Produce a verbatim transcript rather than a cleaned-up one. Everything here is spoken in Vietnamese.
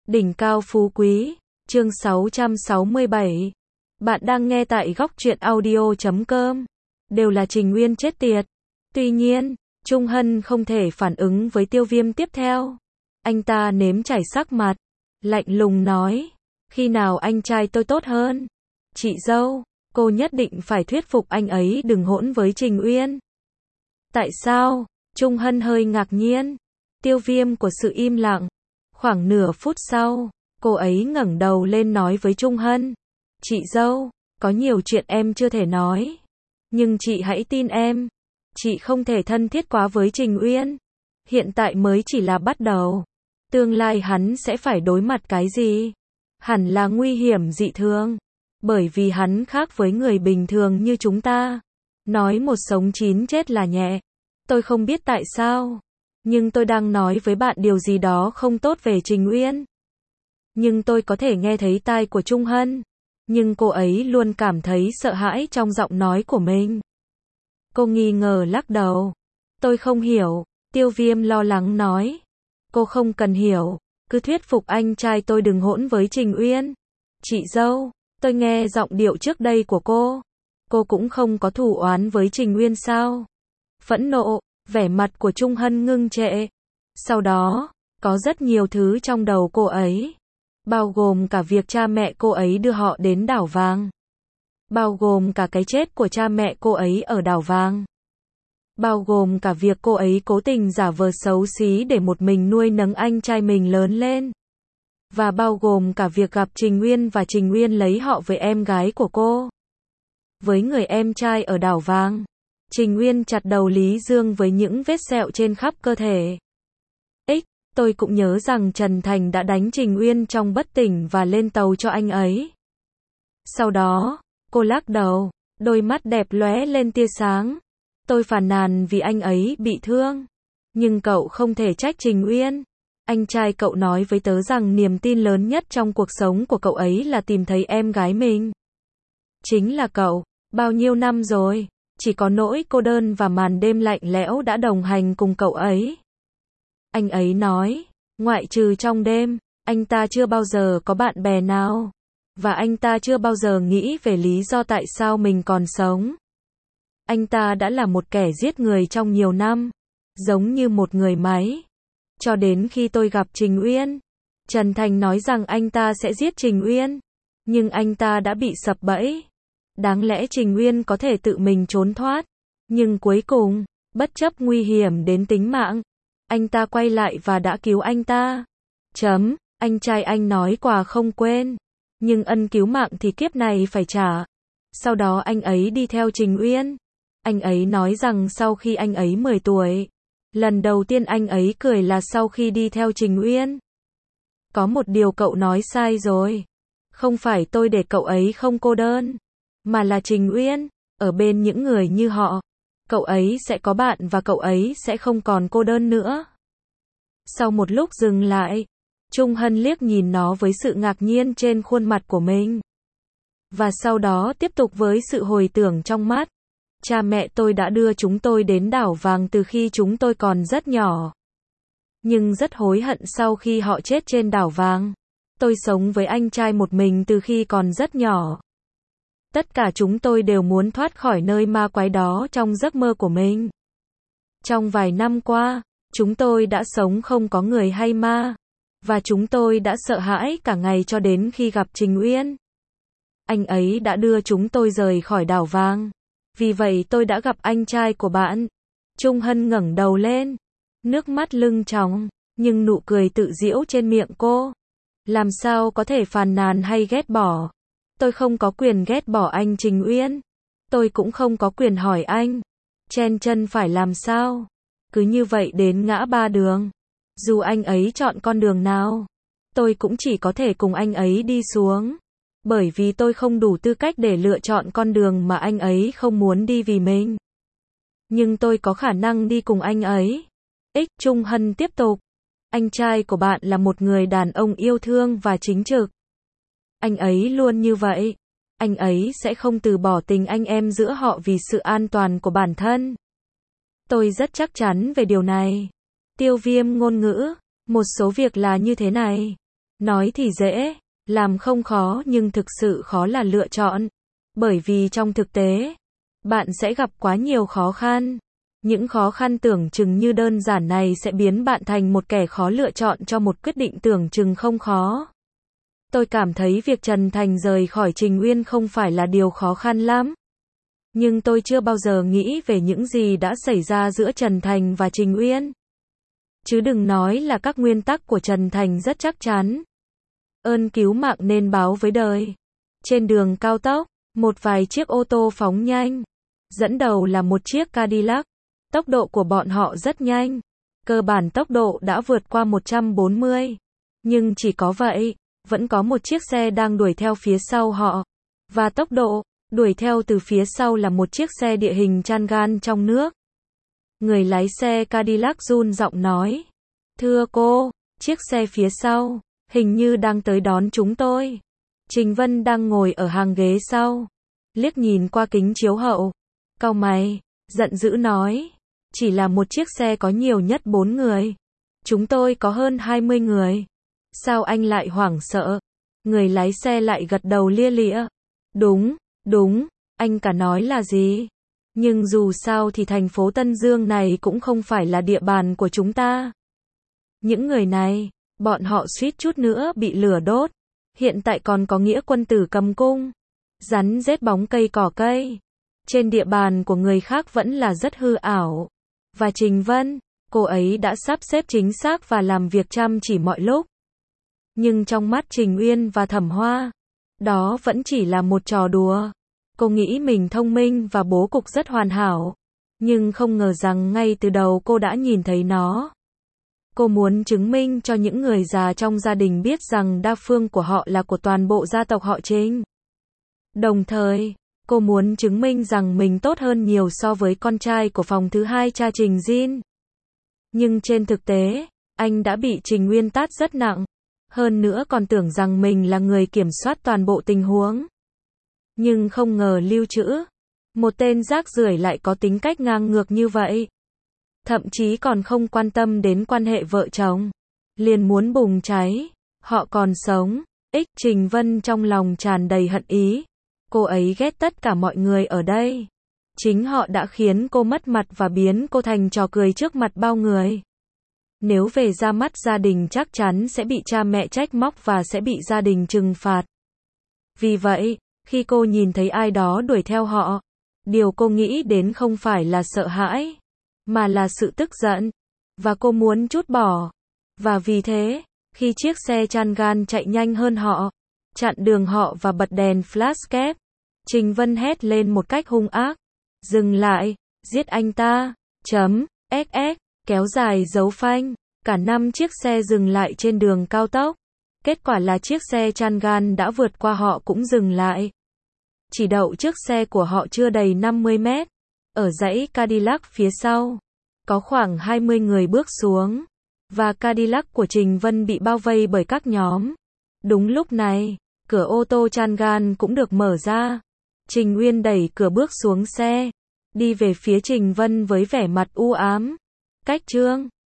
Đỉnh cao phú quý, chương sáu trăm sáu mươi bảy. Bạn đang nghe tại góc truyện audio chấm com. Đều là Trình Uyên chết tiệt. Tuy nhiên, Trung Hân không thể phản ứng với Tiêu Viêm tiếp theo. Anh ta nếm trải sắc mặt, lạnh lùng nói, khi nào anh trai tôi tốt hơn? Chị dâu, cô nhất định phải thuyết phục anh ấy đừng hỗn với Trình Uyên. Tại sao? Trung Hân hơi ngạc nhiên. Tiêu Viêm của sự im lặng. Khoảng nửa phút sau, cô ấy ngẩng đầu lên nói với Trung Hân, chị dâu, có nhiều chuyện em chưa thể nói. Nhưng chị hãy tin em. Chị không thể thân thiết quá với Trình Uyên. Hiện tại mới chỉ là bắt đầu. Tương lai hắn sẽ phải đối mặt cái gì? Hẳn là nguy hiểm dị thường. Bởi vì hắn khác với người bình thường như chúng ta. Nói một sống chín chết là nhẹ. Tôi không biết tại sao. Nhưng tôi đang nói với bạn điều gì đó không tốt về Trình Uyên. Nhưng tôi có thể nghe thấy tai của Trung Hân. Nhưng cô ấy luôn cảm thấy sợ hãi trong giọng nói của mình. Cô nghi ngờ lắc đầu. Tôi không hiểu. Tiêu Viêm lo lắng nói. Cô không cần hiểu. Cứ thuyết phục anh trai tôi đừng hỗn với Trình Uyên. Chị dâu, tôi nghe giọng điệu trước đây của cô. Cô cũng không có thù oán với Trình Uyên sao? Phẫn nộ. Vẻ mặt của Trung Hân ngưng trệ. Sau đó, có rất nhiều thứ trong đầu cô ấy. Bao gồm cả việc cha mẹ cô ấy đưa họ đến đảo vàng. Bao gồm cả cái chết của cha mẹ cô ấy ở đảo vàng. Bao gồm cả việc cô ấy cố tình giả vờ xấu xí để một mình nuôi nấng anh trai mình lớn lên. Và bao gồm cả việc gặp Trình Uyên và Trình Uyên lấy họ với em gái của cô. Với người em trai ở đảo vàng. Trình Uyên chặt đầu Lý Dương với những vết sẹo trên khắp cơ thể. X, tôi cũng nhớ rằng Trần Thành đã đánh Trình Uyên trong bất tỉnh và lên tàu cho anh ấy. Sau đó, cô lắc đầu, đôi mắt đẹp lóe lên tia sáng. Tôi phàn nàn vì anh ấy bị thương. Nhưng cậu không thể trách Trình Uyên. Anh trai cậu nói với tớ rằng niềm tin lớn nhất trong cuộc sống của cậu ấy là tìm thấy em gái mình. Chính là cậu. Bao nhiêu năm rồi? Chỉ có nỗi cô đơn và màn đêm lạnh lẽo đã đồng hành cùng cậu ấy. Anh ấy nói, ngoại trừ trong đêm, anh ta chưa bao giờ có bạn bè nào. Và anh ta chưa bao giờ nghĩ về lý do tại sao mình còn sống. Anh ta đã là một kẻ giết người trong nhiều năm. Giống như một người máy. Cho đến khi tôi gặp Trình Uyên. Trần Thành nói rằng anh ta sẽ giết Trình Uyên. Nhưng anh ta đã bị sập bẫy. Đáng lẽ Trình Uyên có thể tự mình trốn thoát. Nhưng cuối cùng, bất chấp nguy hiểm đến tính mạng, anh ta quay lại và đã cứu anh ta. Chấm, anh trai anh nói quà không quên. Nhưng ân cứu mạng thì kiếp này phải trả. Sau đó anh ấy đi theo Trình Uyên. Anh ấy nói rằng sau khi anh ấy mười tuổi, lần đầu tiên anh ấy cười là sau khi đi theo Trình Uyên. Có một điều cậu nói sai rồi. Không phải tôi để cậu ấy không cô đơn. Mà là Trình Uyên, ở bên những người như họ, cậu ấy sẽ có bạn và cậu ấy sẽ không còn cô đơn nữa. Sau một lúc dừng lại, Trung Hân liếc nhìn nó với sự ngạc nhiên trên khuôn mặt của mình. Và sau đó tiếp tục với sự hồi tưởng trong mắt. Cha mẹ tôi đã đưa chúng tôi đến đảo vàng từ khi chúng tôi còn rất nhỏ. Nhưng rất hối hận sau khi họ chết trên đảo vàng. Tôi sống với anh trai một mình từ khi còn rất nhỏ. Tất cả chúng tôi đều muốn thoát khỏi nơi ma quái đó trong giấc mơ của mình. Trong vài năm qua, chúng tôi đã sống không có người hay ma. Và chúng tôi đã sợ hãi cả ngày cho đến khi gặp Trình Uyên. Anh ấy đã đưa chúng tôi rời khỏi đảo vàng. Vì vậy tôi đã gặp anh trai của bạn. Trung Hân ngẩng đầu lên. Nước mắt lưng tròng, nhưng nụ cười tự giễu trên miệng cô. Làm sao có thể phàn nàn hay ghét bỏ? Tôi không có quyền ghét bỏ anh Trình Uyên. Tôi cũng không có quyền hỏi anh. Chen chân phải làm sao? Cứ như vậy đến ngã ba đường. Dù anh ấy chọn con đường nào, tôi cũng chỉ có thể cùng anh ấy đi xuống. Bởi vì tôi không đủ tư cách để lựa chọn con đường mà anh ấy không muốn đi vì mình. Nhưng tôi có khả năng đi cùng anh ấy. X Trung Hân tiếp tục. Anh trai của bạn là một người đàn ông yêu thương và chính trực. Anh ấy luôn như vậy. Anh ấy sẽ không từ bỏ tình anh em giữa họ vì sự an toàn của bản thân. Tôi rất chắc chắn về điều này. Tiêu Viêm ngôn ngữ. Một số việc là như thế này. Nói thì dễ, làm không khó nhưng thực sự khó là lựa chọn. Bởi vì trong thực tế, bạn sẽ gặp quá nhiều khó khăn. Những khó khăn tưởng chừng như đơn giản này sẽ biến bạn thành một kẻ khó lựa chọn cho một quyết định tưởng chừng không khó. Tôi cảm thấy việc Trần Thành rời khỏi Trình Uyên không phải là điều khó khăn lắm. Nhưng tôi chưa bao giờ nghĩ về những gì đã xảy ra giữa Trần Thành và Trình Uyên. Chứ đừng nói là các nguyên tắc của Trần Thành rất chắc chắn. Ơn cứu mạng nên báo với đời. Trên đường cao tốc, một vài chiếc ô tô phóng nhanh. Dẫn đầu là một chiếc Cadillac. Tốc độ của bọn họ rất nhanh. Cơ bản tốc độ đã vượt qua một trăm bốn mươi. Nhưng chỉ có vậy, vẫn có một chiếc xe đang đuổi theo phía sau họ. Và tốc độ đuổi theo từ phía sau là một chiếc xe địa hình Changan trong nước. Người lái xe Cadillac run giọng nói. Thưa cô, chiếc xe phía sau, hình như đang tới đón chúng tôi. Trình Vân đang ngồi ở hàng ghế sau. Liếc nhìn qua kính chiếu hậu. Cau mày, giận dữ nói. Chỉ là một chiếc xe có nhiều nhất bốn người. Chúng tôi có hơn hai mươi người. Sao anh lại hoảng sợ? Người lái xe lại gật đầu lia lịa. Đúng, đúng, anh cả nói là gì? Nhưng dù sao thì thành phố Tân Dương này cũng không phải là địa bàn của chúng ta. Những người này, bọn họ suýt chút nữa bị lửa đốt. Hiện tại còn có nghĩa quân tử cầm cung. Rắn rết bóng cây cỏ cây. Trên địa bàn của người khác vẫn là rất hư ảo. Và Trình Vân, cô ấy đã sắp xếp chính xác và làm việc chăm chỉ mọi lúc. Nhưng trong mắt Trình Uyên và Thẩm Hoa, đó vẫn chỉ là một trò đùa. Cô nghĩ mình thông minh và bố cục rất hoàn hảo. Nhưng không ngờ rằng ngay từ đầu cô đã nhìn thấy nó. Cô muốn chứng minh cho những người già trong gia đình biết rằng đa phương của họ là của toàn bộ gia tộc họ Trình. Đồng thời, cô muốn chứng minh rằng mình tốt hơn nhiều so với con trai của phòng thứ hai cha Trình Jin. Nhưng trên thực tế, anh đã bị Trình Uyên tát rất nặng. Hơn nữa còn tưởng rằng mình là người kiểm soát toàn bộ tình huống. Nhưng không ngờ Lưu Trữ, một tên rác rưởi lại có tính cách ngang ngược như vậy. Thậm chí còn không quan tâm đến quan hệ vợ chồng. Liền muốn bùng cháy. Họ còn sống. Ích Trình Vân trong lòng tràn đầy hận ý. Cô ấy ghét tất cả mọi người ở đây. Chính họ đã khiến cô mất mặt và biến cô thành trò cười trước mặt bao người. Nếu về ra mắt gia đình chắc chắn sẽ bị cha mẹ trách móc và sẽ bị gia đình trừng phạt. Vì vậy, khi cô nhìn thấy ai đó đuổi theo họ, điều cô nghĩ đến không phải là sợ hãi, mà là sự tức giận. Và cô muốn trút bỏ. Và vì thế, khi chiếc xe Changan chạy nhanh hơn họ, chặn đường họ và bật đèn flashkép, Trình Vân hét lên một cách hung ác. Dừng lại, giết anh ta, chấm, ét ét, kéo dài dấu phanh. Cả năm chiếc xe dừng lại trên đường cao tốc. Kết quả là chiếc xe Changan đã vượt qua họ cũng dừng lại. Chỉ đậu trước xe của họ chưa đầy năm mươi mét. Ở dãy Cadillac phía sau, có khoảng hai mươi người bước xuống. Và Cadillac của Trình Vân bị bao vây bởi các nhóm. Đúng lúc này, cửa ô tô Changan cũng được mở ra. Trình Uyên đẩy cửa bước xuống xe, đi về phía Trình Vân với vẻ mặt u ám. Cách Trương